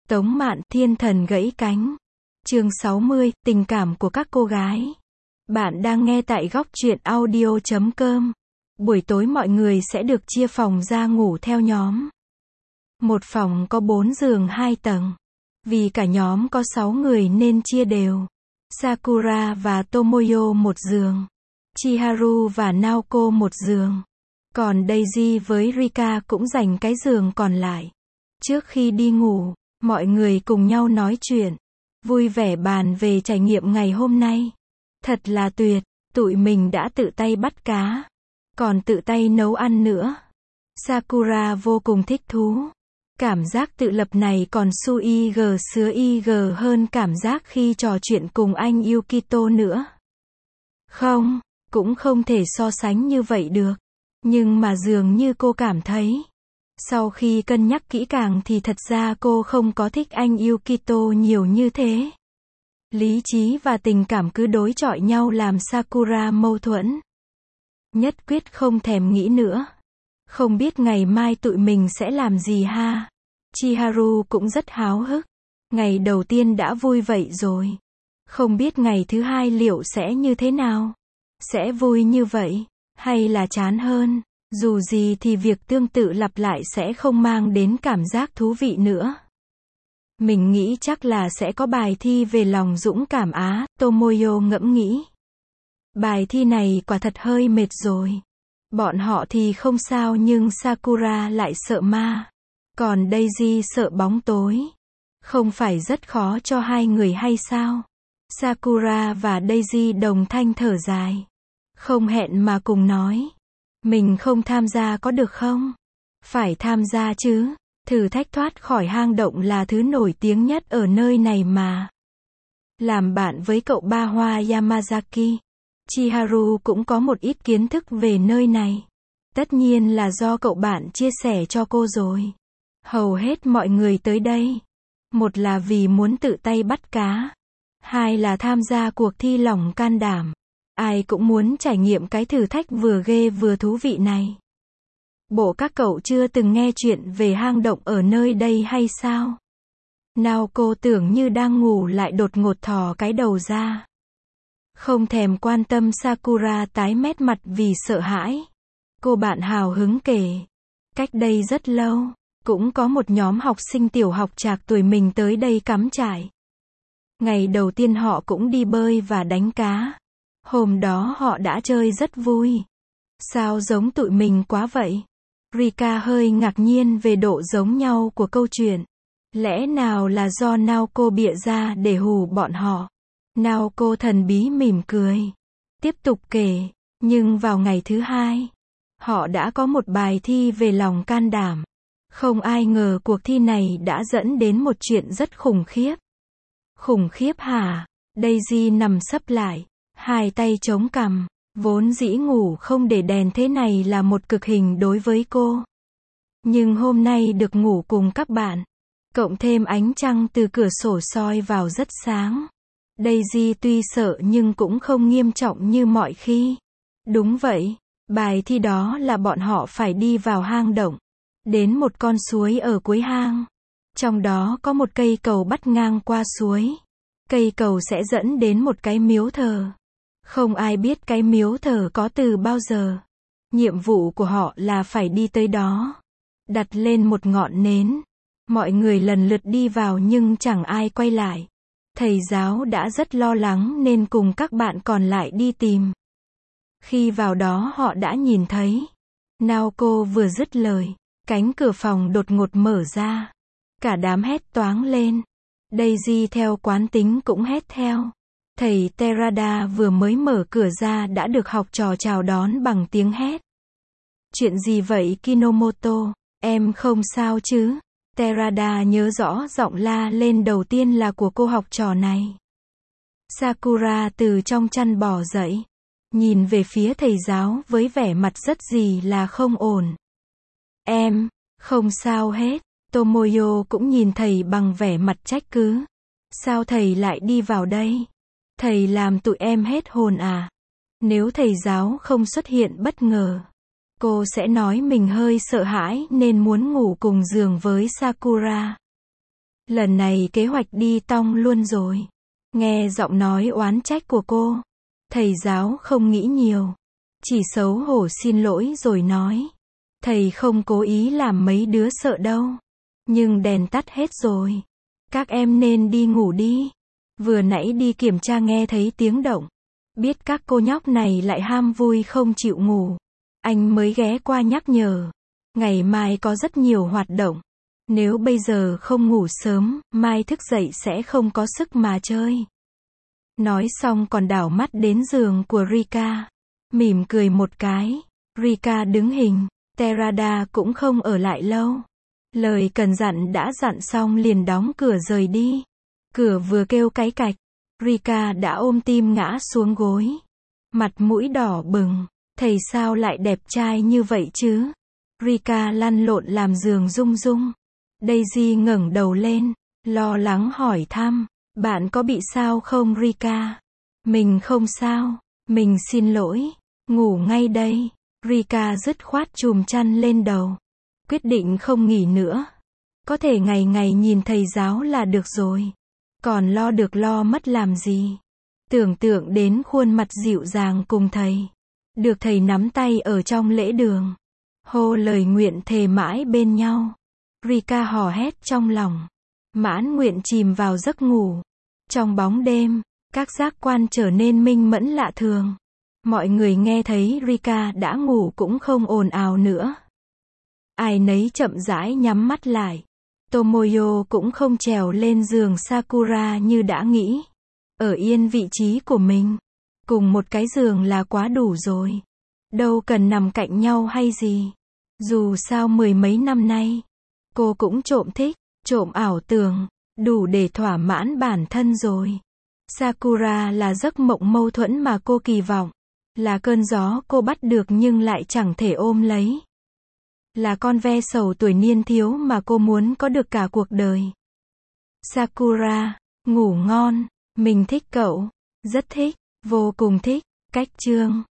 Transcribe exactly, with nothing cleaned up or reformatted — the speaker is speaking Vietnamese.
Tống Mạn, thiên thần gãy cánh. Chương sáu mươi, tình cảm của các cô gái. Bạn đang nghe tại góc truyện audio chấm com. Buổi tối mọi người sẽ được chia phòng ra ngủ theo nhóm. Một phòng có bốn giường hai tầng. Vì cả nhóm có sáu người nên chia đều. Sakura và Tomoyo một giường. Chiharu và Naoko một giường. Còn Daisy với Rika cũng dành cái giường còn lại. Trước khi đi ngủ, mọi người cùng nhau nói chuyện, vui vẻ bàn về trải nghiệm ngày hôm nay. Thật là tuyệt, tụi mình đã tự tay bắt cá, còn tự tay nấu ăn nữa. Sakura vô cùng thích thú. Cảm giác tự lập này còn sui g sứa ig hơn cảm giác khi trò chuyện cùng anh Yukito nữa. Không, cũng không thể so sánh như vậy được. Nhưng mà dường như cô cảm thấy, sau khi cân nhắc kỹ càng thì thật ra cô không có thích anh Yukito nhiều như thế. Lý trí và tình cảm cứ đối chọi nhau làm Sakura mâu thuẫn. Nhất quyết không thèm nghĩ nữa. Không biết ngày mai tụi mình sẽ làm gì ha? Chiharu cũng rất háo hức. Ngày đầu tiên đã vui vậy rồi. Không biết ngày thứ hai liệu sẽ như thế nào? Sẽ vui như vậy, hay là chán hơn? Dù gì thì việc tương tự lặp lại sẽ không mang đến cảm giác thú vị nữa. Mình nghĩ chắc là sẽ có bài thi về lòng dũng cảm á, Tomoyo ngẫm nghĩ. Bài thi này quả thật hơi mệt rồi. Bọn họ thì không sao nhưng Sakura lại sợ ma. Còn Daisy sợ bóng tối. Không phải rất khó cho hai người hay sao? Sakura và Daisy đồng thanh thở dài. Không hẹn mà cùng nói. Mình không tham gia có được không? Phải tham gia chứ. Thử thách thoát khỏi hang động là thứ nổi tiếng nhất ở nơi này mà. Làm bạn với cậu ba hoa Yamazaki, Chiharu cũng có một ít kiến thức về nơi này. Tất nhiên là do cậu bạn chia sẻ cho cô rồi. Hầu hết mọi người tới đây. Một là vì muốn tự tay bắt cá. Hai là tham gia cuộc thi lòng can đảm. Ai cũng muốn trải nghiệm cái thử thách vừa ghê vừa thú vị này. Bộ các cậu chưa từng nghe chuyện về hang động ở nơi đây hay sao? Naoko tưởng như đang ngủ lại đột ngột thò cái đầu ra. Không thèm quan tâm Sakura tái mét mặt vì sợ hãi. Cô bạn hào hứng kể. Cách đây rất lâu, cũng có một nhóm học sinh tiểu học trạc tuổi mình tới đây cắm trại. Ngày đầu tiên họ cũng đi bơi và đánh cá. Hôm đó họ đã chơi rất vui. Sao giống tụi mình quá vậy? Rika hơi ngạc nhiên về độ giống nhau của câu chuyện. Lẽ nào là do Naoko bịa ra để hù bọn họ? Naoko thần bí mỉm cười. Tiếp tục kể. Nhưng vào ngày thứ hai, họ đã có một bài thi về lòng can đảm. Không ai ngờ cuộc thi này đã dẫn đến một chuyện rất khủng khiếp. Khủng khiếp hả? Daisy nằm sấp lại, hai tay chống cằm. Vốn dĩ ngủ không để đèn thế này là một cực hình đối với cô. Nhưng hôm nay được ngủ cùng các bạn, cộng thêm ánh trăng từ cửa sổ soi vào rất sáng. Daisy tuy sợ nhưng cũng không nghiêm trọng như mọi khi. Đúng vậy, bài thi đó là bọn họ phải đi vào hang động, đến một con suối ở cuối hang. Trong đó có một cây cầu bắt ngang qua suối. Cây cầu sẽ dẫn đến một cái miếu thờ. Không ai biết cái miếu thờ có từ bao giờ. Nhiệm vụ của họ là phải đi tới đó, đặt lên một ngọn nến. Mọi người lần lượt đi vào nhưng chẳng ai quay lại. Thầy giáo đã rất lo lắng nên cùng các bạn còn lại đi tìm. Khi vào đó họ đã nhìn thấy. Naoko vừa dứt lời, cánh cửa phòng đột ngột mở ra. Cả đám hét toáng lên. Daisy theo quán tính cũng hét theo. Thầy Terada vừa mới mở cửa ra đã được học trò chào đón bằng tiếng hét. Chuyện gì vậy Kinomoto? Em không sao chứ? Terada nhớ rõ giọng la lên đầu tiên là của cô học trò này. Sakura từ trong chăn bò dậy, nhìn về phía thầy giáo với vẻ mặt rất gì là không ổn. Em, không sao hết. Tomoyo cũng nhìn thầy bằng vẻ mặt trách cứ. Sao thầy lại đi vào đây? Thầy làm tụi em hết hồn à? Nếu thầy giáo không xuất hiện bất ngờ, cô sẽ nói mình hơi sợ hãi nên muốn ngủ cùng giường với Sakura. Lần này kế hoạch đi tong luôn rồi. Nghe giọng nói oán trách của cô, thầy giáo không nghĩ nhiều. Chỉ xấu hổ xin lỗi rồi nói. Thầy không cố ý làm mấy đứa sợ đâu. Nhưng đèn tắt hết rồi. Các em nên đi ngủ đi. Vừa nãy đi kiểm tra nghe thấy tiếng động. Biết các cô nhóc này lại ham vui không chịu ngủ. Anh mới ghé qua nhắc nhở. Ngày mai có rất nhiều hoạt động. Nếu bây giờ không ngủ sớm, mai thức dậy sẽ không có sức mà chơi. Nói xong còn đảo mắt đến giường của Rika. Mỉm cười một cái. Rika đứng hình. Terada cũng không ở lại lâu. Lời cần dặn đã dặn xong liền đóng cửa rời đi. Cửa vừa kêu cáy cạch. Rika đã ôm tim ngã xuống gối. Mặt mũi đỏ bừng. Thầy sao lại đẹp trai như vậy chứ? Rika lăn lộn làm giường rung rung. Daisy ngẩng đầu lên. Lo lắng hỏi thăm. Bạn có bị sao không Rika? Mình không sao. Mình xin lỗi. Ngủ ngay đây. Rika dứt khoát chùm chăn lên đầu. Quyết định không nghỉ nữa. Có thể ngày ngày nhìn thầy giáo là được rồi. Còn lo được lo mất làm gì. Tưởng tượng đến khuôn mặt dịu dàng cùng thầy. Được thầy nắm tay ở trong lễ đường. Hô lời nguyện thề mãi bên nhau. Rika hò hét trong lòng. Mãn nguyện chìm vào giấc ngủ. Trong bóng đêm, các giác quan trở nên minh mẫn lạ thường. Mọi người nghe thấy Rika đã ngủ cũng không ồn ào nữa. Ai nấy chậm rãi nhắm mắt lại. Tomoyo cũng không trèo lên giường Sakura như đã nghĩ. Ở yên vị trí của mình. Cùng một cái giường là quá đủ rồi. Đâu cần nằm cạnh nhau hay gì. Dù sao mười mấy năm nay, cô cũng trộm thích, trộm ảo tưởng, đủ để thỏa mãn bản thân rồi. Sakura là giấc mộng mâu thuẫn mà cô kỳ vọng. Là cơn gió cô bắt được nhưng lại chẳng thể ôm lấy. Là con ve sầu tuổi niên thiếu mà cô muốn có được cả cuộc đời. Sakura, ngủ ngon, mình thích cậu, rất thích, vô cùng thích. Cách chương